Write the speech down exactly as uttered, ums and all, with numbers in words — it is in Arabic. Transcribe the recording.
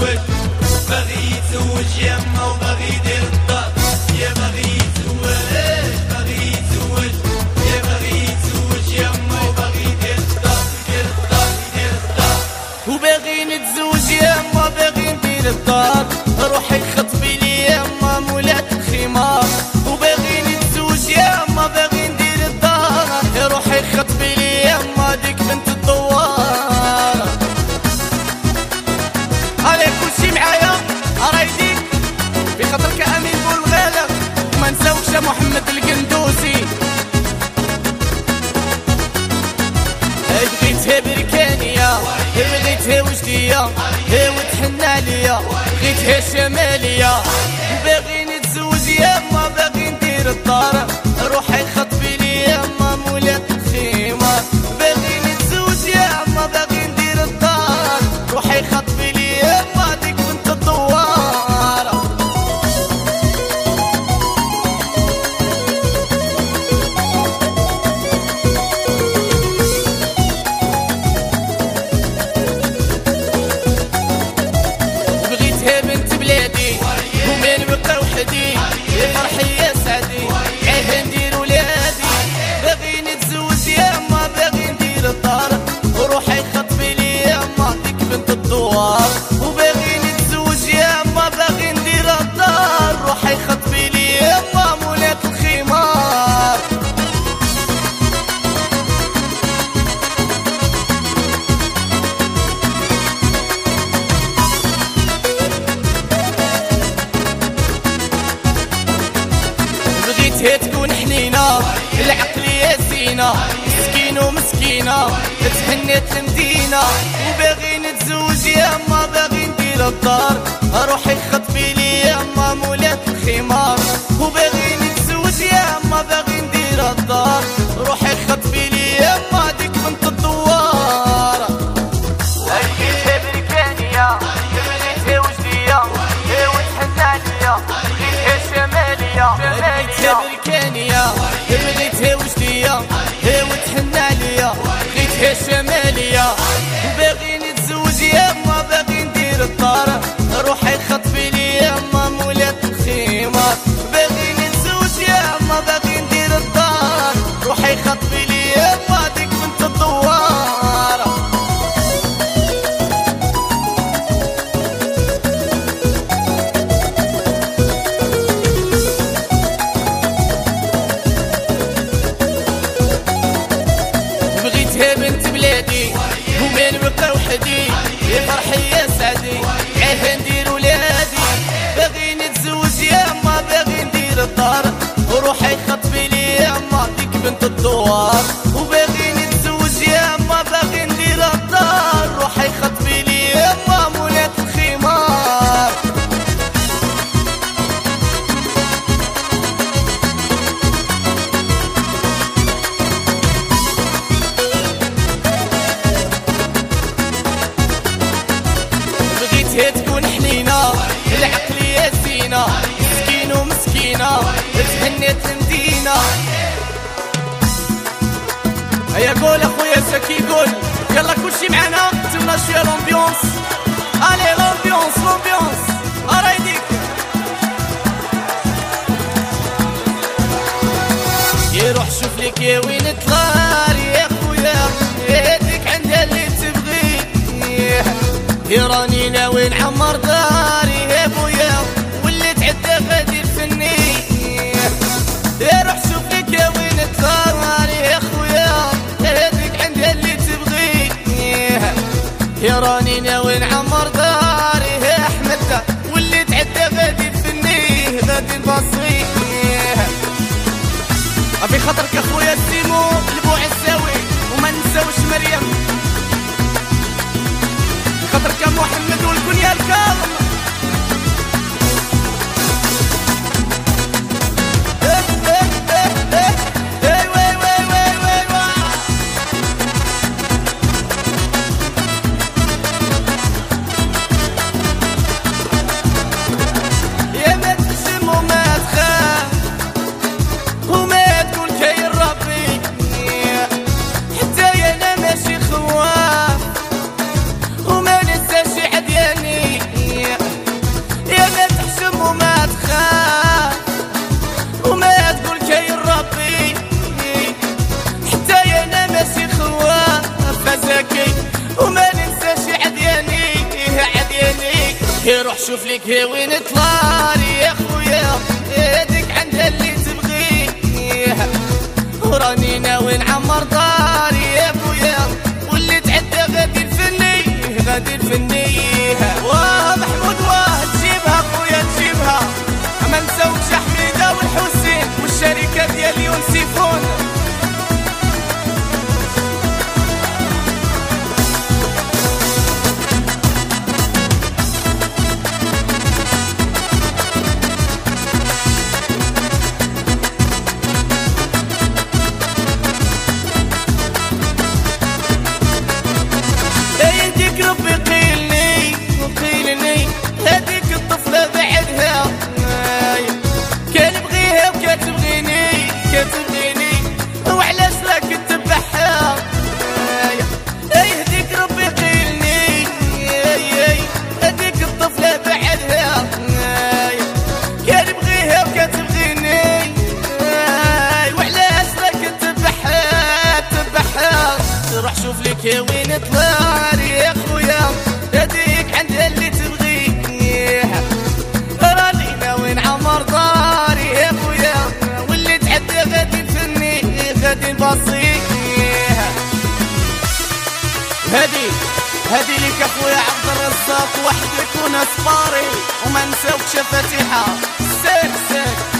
يتزوج، باغي يتزوج يما وباغي يدير الدار، يا باغي يتزوج باغي يتزوج، يا باغي يتزوج يما وباغي يدير الدار، يدير الدار يدير الدار. وباغي نتزوج يما باغي ندير الدار، روحي خطبي لي يما مولات الخمار. وباغي نتزوج يما باغي ندير الدار، روحي خطبي لي يما ديك بنت الدوار. عليك كلشي معايا رايدين في خاطرك امين بولغالب، وما نساوكش محمد القندوسي. بغيتها بركانية بغيتها وجدية وتحنى ليا، بغيتها شمالية. باغي نتزوج يما باغي ندير الدار، روحي خطبي لي يما مولات الخمار. باغي نتزوج يما باغي ندير الدار، روحي خطبي لي يما ديك بنت الدوار. بغيتها بنت بلادي ومن بقى وحدي، فرحي يا سعدي عيه ندير ولادي. باغي نتزوج يما باغي ندير الدار، وروحي خطبي لي يما ديك بنت الدوار. وباغي نتزوج يما باغي ندير الدار، روحي خطبي لي يما مولات الخمار. بغيتها تكون حنينة العقلية زينة، مسكين ومسكينة تهنيت المدينة. وباغي نتزوج يما باغي ندير الدار، روحي خطبي لي يما مولات الخمار. وباغي نتزوج يما باغي ندير الدار، روحي خطبي لي يما ديك بنت الدوار. بغيتها بركانية بغيتها وجدية وتحنى ليا، بغيتها شمالية. بغيتها بركانية بغيتها وجدية وتحنى ليا، بغيتها شمالية. وباغي نتزوج يما باغي ندير الدار، روحي خطبي لي يما مولات الخمار. باغي نتزوج يما باغي ندير الدار، روحي خطبي لي يما ديك بنت الدوار. بغيتها بنت بلادي ومن بقى وحدي، فرحي يا سعدي عيه ندير ولادي. باغي نتزوج يما باغي ندير الدار، وروحي خطبي لي يما ديك بنت الدوار. وباغي نتزوج يما باغي ندير الدار، روحي خطبي لي يما مولات الخمار. بغيتها تكون حنينة العقلية زينة، مسكين ومسكينة تهنيت المدينة. هيا قول اخويا زكي قول، يلا كلشي معانا تمنا شوية لومبيونس. الي لومبيونس لومبيونس ارايديك. يروح شوف لك يا وين تغار يا خويا، يديك عندها اللي تبغيه. يا راني ناوي نعمر داري يا بويا، واللي تعدى غادي الفني. يروح شوف لك يا وين تغار يا خويا، يديك عندها اللي تبغيه. يا راني ناوي نعمر داري يا احمد، واللي تعدى غادي الفني غادي نبصيه. في خاطرك اخويا سيمو البوع الساوي، وما نساوش مريم خاطرك محمد والكنيا الكاظم. يا ما تقسم وما تخاف وما تقول كاين ربي، حتى انا ماشي خواف وما ننسى روح شوف لك هي وين طلاري يا خويا، يدك عندها اللي تبغيه، وراني ناوي نعمر داري يا خويا، واللي تعدى غادي الفني غادي الفني. واه محمود واه تجيبها خويا تجيبها، ما نساوكش حميدة والحسين والشركة ديال يونسيفون. روح شوف لك يا وين طلاري يا خويا، يديك عندها اللي تبغيه، راني ناوي نعمر داري يا خويا، واللي تعدى غادي نفني غادي نبصيه. هادي هادي ليك اخويا عبد الرزاق وحدك وناس باري، وما نساوكش فاتحة سير سير.